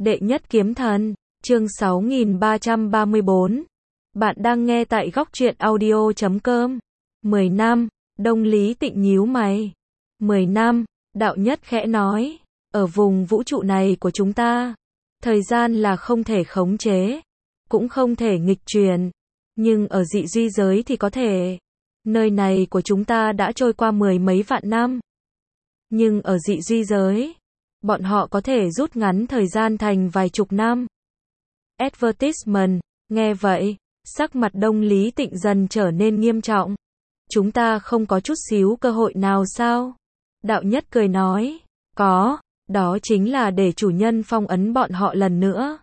Đệ nhất kiếm thần, chương 6334. Bạn đang nghe tại góc truyện audio.com. 10 năm, Đông Lý Tịnh nhíu mày. 10 năm, đạo nhất khẽ nói, ở vùng vũ trụ này của chúng ta, thời gian là không thể khống chế, cũng không thể nghịch truyền, nhưng ở dị duy giới thì có thể. Nơi này của chúng ta đã trôi qua 10 mấy vạn năm. Nhưng ở dị duy giới, bọn họ có thể rút ngắn thời gian thành vài chục năm. Advertisement, nghe vậy, sắc mặt Đông Lý Tịnh dần trở nên nghiêm trọng. Chúng ta không có chút xíu cơ hội nào sao? Đạo nhất cười nói, có, đó chính là để chủ nhân phong ấn bọn họ lần nữa.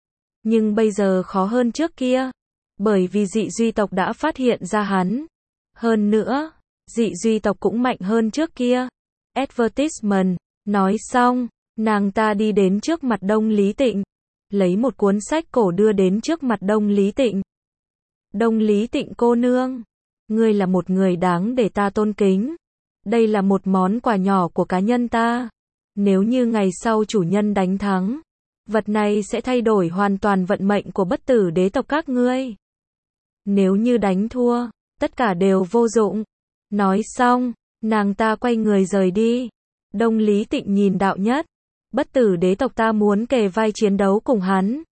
Nhưng bây giờ khó hơn trước kia, bởi vì dị duy tộc đã phát hiện ra hắn. Hơn nữa, dị duy tộc cũng mạnh hơn trước kia. Advertisement, nói xong, nàng ta đi đến trước mặt Đông Lý Tịnh, lấy một cuốn sách cổ đưa đến trước mặt Đông Lý Tịnh. Đông Lý Tịnh cô nương, ngươi là một người đáng để ta tôn kính. Đây là một món quà nhỏ của cá nhân ta. Nếu như ngày sau chủ nhân đánh thắng, vật này sẽ thay đổi hoàn toàn vận mệnh của bất tử đế tộc các ngươi. Nếu như đánh thua, tất cả đều vô dụng. Nói xong, nàng ta quay người rời đi. Đông Lý Tịnh nhìn đạo nhất, bất tử đế tộc ta muốn kề vai chiến đấu cùng hắn.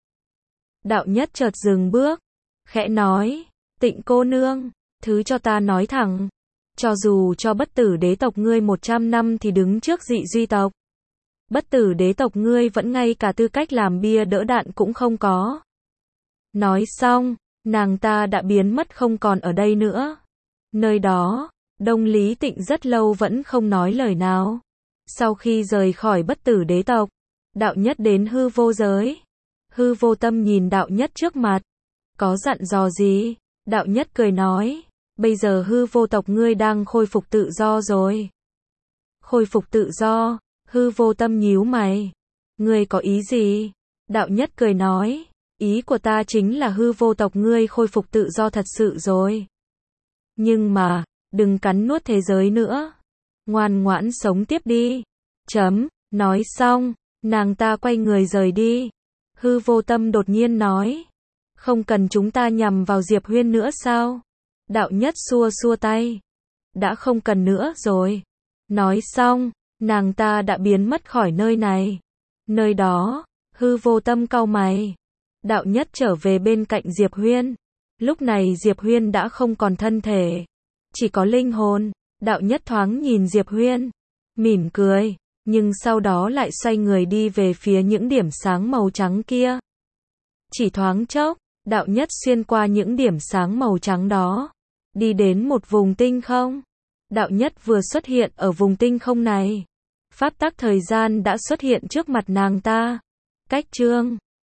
Đạo nhất chợt dừng bước, khẽ nói, Tịnh cô nương, thứ cho ta nói thẳng, cho dù cho bất tử đế tộc ngươi 100 năm thì đứng trước dị duy tộc, bất tử đế tộc ngươi vẫn ngay cả tư cách làm bia đỡ đạn cũng không có. Nói xong, nàng ta đã biến mất không còn ở đây nữa. Nơi đó, Đông Lý Tịnh rất lâu vẫn không nói lời nào. Sau khi rời khỏi bất tử đế tộc, đạo nhất đến hư vô giới. Hư vô tâm nhìn đạo nhất trước mặt. Có dặn dò gì? Đạo nhất cười nói, bây giờ hư vô tộc ngươi đang khôi phục tự do rồi. Khôi phục tự do? Hư vô tâm nhíu mày. Ngươi có ý gì? Đạo nhất cười nói, ý của ta chính là hư vô tộc ngươi khôi phục tự do thật sự rồi. Nhưng mà, đừng cắn nuốt thế giới nữa. Ngoan ngoãn sống tiếp đi. Nói xong, nàng ta quay người rời đi. Hư vô tâm đột nhiên nói, không cần chúng ta nhằm vào Diệp Huyên nữa sao? Đạo nhất xua xua tay. Đã không cần nữa rồi. Nói xong, nàng ta đã biến mất khỏi nơi này. Nơi đó, hư vô tâm cau mày. Đạo nhất trở về bên cạnh Diệp Huyên. Lúc này Diệp Huyên đã không còn thân thể, chỉ có linh hồn. Đạo nhất thoáng nhìn Diệp Huyên, mỉm cười, nhưng sau đó lại xoay người đi về phía những điểm sáng màu trắng kia. Chỉ thoáng chốc, đạo nhất xuyên qua những điểm sáng màu trắng đó, đi đến một vùng tinh không. Đạo nhất vừa xuất hiện ở vùng tinh không này, pháp tắc thời gian đã xuất hiện trước mặt nàng ta. Cách chương